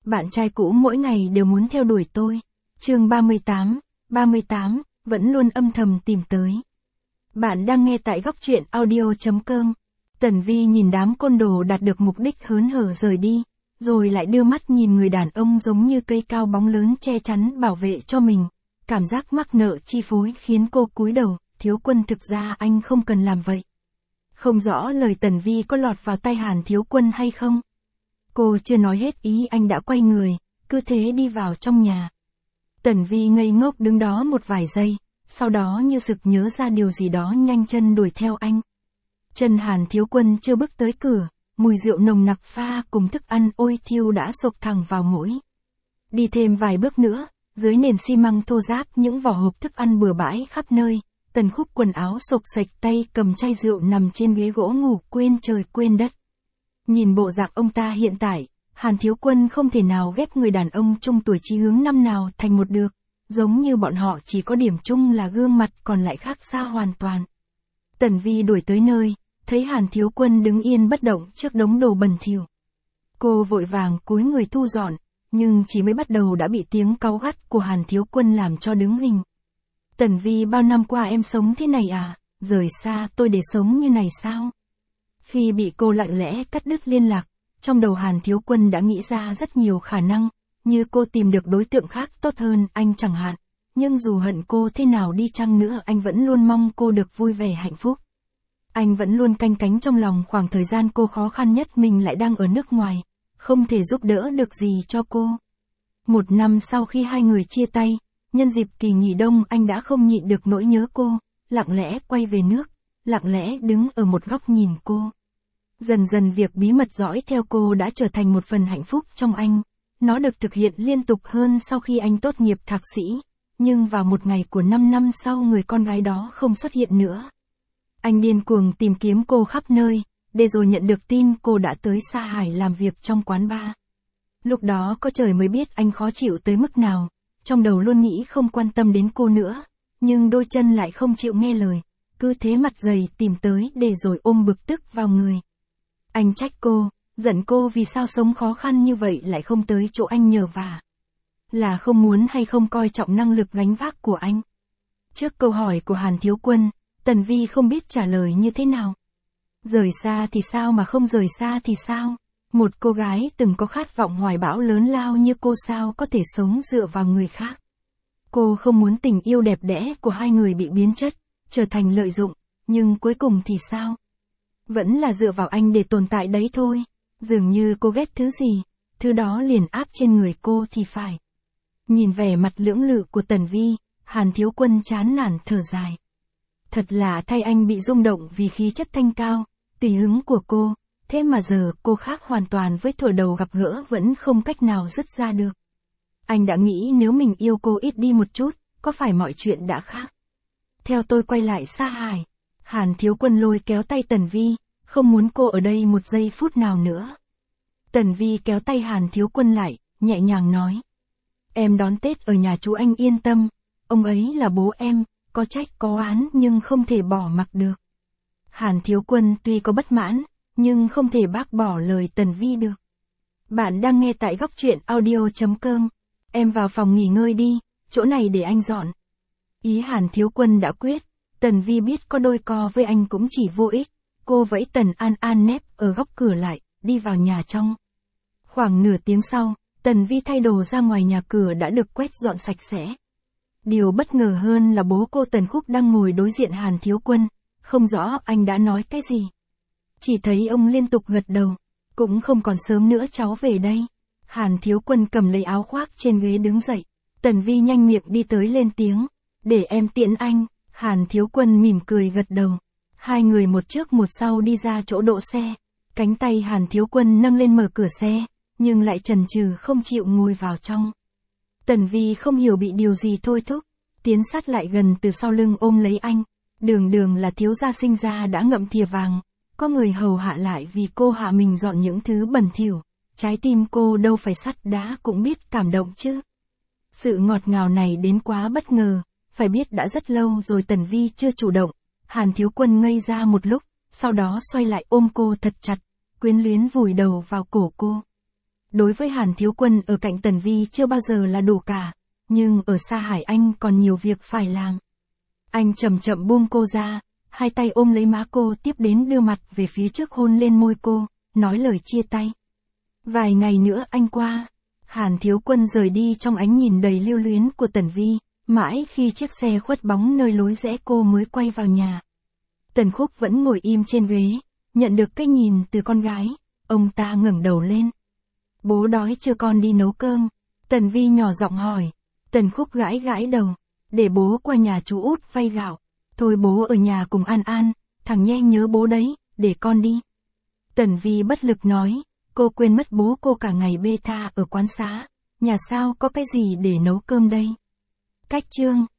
bạn trai cũ mỗi ngày đều muốn theo đuổi tôi. Chương 38, vẫn luôn âm thầm tìm tới. Bạn đang nghe tại góc truyện audio.com. Tần Vi nhìn đám côn đồ đạt được mục đích hớn hở rời đi, rồi lại đưa mắt nhìn người đàn ông giống như cây cao bóng lớn che chắn bảo vệ cho mình. Cảm giác mắc nợ chi phối khiến cô cúi đầu, Thiếu Quân thực ra anh không cần làm vậy. Không rõ lời Tần Vi có lọt vào tai Hàn Thiếu Quân hay không. Cô chưa nói hết ý anh đã quay người, cứ thế đi vào trong nhà. Tần Vi ngây ngốc đứng đó một vài giây, sau đó như sực nhớ ra điều gì đó nhanh chân đuổi theo anh. Chân Hàn Thiếu Quân chưa bước tới cửa, mùi rượu nồng nặc pha cùng thức ăn ôi thiêu đã xộc thẳng vào mũi. Đi thêm vài bước nữa, dưới nền xi măng thô ráp những vỏ hộp thức ăn bừa bãi khắp nơi, Tần Khúc quần áo xộc xệch tay cầm chai rượu nằm trên ghế gỗ ngủ quên trời quên đất. Nhìn bộ dạng ông ta hiện tại, Hàn Thiếu Quân không thể nào ghép người đàn ông chung tuổi chí hướng năm nào thành một được, giống như bọn họ chỉ có điểm chung là gương mặt còn lại khác xa hoàn toàn. Tần Vi đuổi tới nơi, thấy Hàn Thiếu Quân đứng yên bất động trước đống đồ bẩn thỉu. Cô vội vàng cúi người thu dọn, nhưng chỉ mới bắt đầu đã bị tiếng cáu gắt của Hàn Thiếu Quân làm cho đứng hình. Tần Vi, bao năm qua em sống thế này à, rời xa tôi để sống như này sao? Khi bị cô lặng lẽ cắt đứt liên lạc, trong đầu Hàn Thiếu Quân đã nghĩ ra rất nhiều khả năng, như cô tìm được đối tượng khác tốt hơn anh chẳng hạn, nhưng dù hận cô thế nào đi chăng nữa anh vẫn luôn mong cô được vui vẻ hạnh phúc. Anh vẫn luôn canh cánh trong lòng khoảng thời gian cô khó khăn nhất mình lại đang ở nước ngoài, không thể giúp đỡ được gì cho cô. 1 năm sau khi hai người chia tay, nhân dịp kỳ nghỉ đông anh đã không nhịn được nỗi nhớ cô, lặng lẽ quay về nước, lặng lẽ đứng ở một góc nhìn cô. Dần dần việc bí mật dõi theo cô đã trở thành một phần hạnh phúc trong anh. Nó được thực hiện liên tục hơn sau khi anh tốt nghiệp thạc sĩ, nhưng vào một ngày của 5 năm sau người con gái đó không xuất hiện nữa. Anh điên cuồng tìm kiếm cô khắp nơi, để rồi nhận được tin cô đã tới Sa Hải làm việc trong quán bar. Lúc đó có trời mới biết anh khó chịu tới mức nào, trong đầu luôn nghĩ không quan tâm đến cô nữa, nhưng đôi chân lại không chịu nghe lời, cứ thế mặt dày tìm tới để rồi ôm bực tức vào người. Anh trách cô, giận cô vì sao sống khó khăn như vậy lại không tới chỗ anh nhờ vả. Là không muốn hay không coi trọng năng lực gánh vác của anh? Trước câu hỏi của Hàn Thiếu Quân, Tần Vi không biết trả lời như thế nào. Rời xa thì sao mà không rời xa thì sao? Một cô gái từng có khát vọng hoài bão lớn lao như cô sao có thể sống dựa vào người khác. Cô không muốn tình yêu đẹp đẽ của hai người bị biến chất, trở thành lợi dụng, nhưng cuối cùng thì sao? Vẫn là dựa vào anh để tồn tại đấy thôi. Dường như cô ghét thứ gì, thứ đó liền áp trên người cô thì phải. Nhìn vẻ mặt lưỡng lự của Tần Vi, Hàn Thiếu Quân chán nản thở dài. Thật là thay anh bị rung động vì khí chất thanh cao, tùy hứng của cô, thế mà giờ cô khác hoàn toàn với thuở đầu gặp gỡ vẫn không cách nào dứt ra được. Anh đã nghĩ nếu mình yêu cô ít đi một chút, có phải mọi chuyện đã khác? Theo tôi quay lại Sa Hải. Hàn Thiếu Quân lôi kéo tay Tần Vi, không muốn cô ở đây một giây phút nào nữa. Tần Vi kéo tay Hàn Thiếu Quân lại, nhẹ nhàng nói. Em đón Tết ở nhà chú anh yên tâm, ông ấy là bố em, có trách có oán nhưng không thể bỏ mặc được. Hàn Thiếu Quân tuy có bất mãn, nhưng không thể bác bỏ lời Tần Vi được. Bạn đang nghe tại góc truyện audio.com. Em vào phòng nghỉ ngơi đi, chỗ này để anh dọn. Ý Hàn Thiếu Quân đã quyết, Tần Vi biết có đôi co với anh cũng chỉ vô ích. Cô vẫy Tần An An nép ở góc cửa lại, đi vào nhà trong. Khoảng nửa tiếng sau, Tần Vi thay đồ ra ngoài nhà cửa đã được quét dọn sạch sẽ. Điều bất ngờ hơn là bố cô Tần Khúc đang ngồi đối diện Hàn Thiếu Quân, không rõ anh đã nói cái gì. Chỉ thấy ông liên tục gật đầu, cũng không còn sớm nữa cháu về đây. Hàn Thiếu Quân cầm lấy áo khoác trên ghế đứng dậy, Tần Vi nhanh miệng đi tới lên tiếng, để em tiễn anh. Hàn Thiếu Quân mỉm cười gật đầu. Hai người một trước một sau đi ra chỗ đỗ xe, cánh tay Hàn Thiếu Quân nâng lên mở cửa xe, nhưng lại chần chừ không chịu ngồi vào trong. Tần Vi không hiểu bị điều gì thôi thúc, tiến sát lại gần từ sau lưng ôm lấy anh. Đường là thiếu gia sinh ra đã ngậm thìa vàng, có người hầu hạ lại vì cô hạ mình dọn những thứ bẩn thỉu, trái tim cô đâu phải sắt đá cũng biết cảm động chứ. Sự ngọt ngào này đến quá bất ngờ, phải biết đã rất lâu rồi Tần Vi chưa chủ động. Hàn Thiếu Quân ngây ra một lúc, sau đó xoay lại ôm cô thật chặt, quyến luyến vùi đầu vào cổ cô. Đối với Hàn Thiếu Quân ở cạnh Tần Vi chưa bao giờ là đủ cả, nhưng ở Sa Hải anh còn nhiều việc phải làm. Anh chậm chậm buông cô ra, hai tay ôm lấy má cô tiếp đến đưa mặt về phía trước hôn lên môi cô, nói lời chia tay. Vài ngày nữa anh qua. Hàn Thiếu Quân rời đi trong ánh nhìn đầy lưu luyến của Tần Vi, mãi khi chiếc xe khuất bóng nơi lối rẽ cô mới quay vào nhà. Tần Khúc vẫn ngồi im trên ghế, nhận được cái nhìn từ con gái, ông ta ngẩng đầu lên. Bố đói chưa con đi nấu cơm? Tần Vi nhỏ giọng hỏi. Tần Khúc gãi gãi đầu, để bố qua nhà chú út vay gạo. Thôi bố ở nhà cùng An An, thằng Nhe nhớ bố đấy, để con đi. Tần Vi bất lực nói, cô quên mất bố cô cả ngày bê tha ở quán xá, nhà sao có cái gì để nấu cơm đây. Cách chương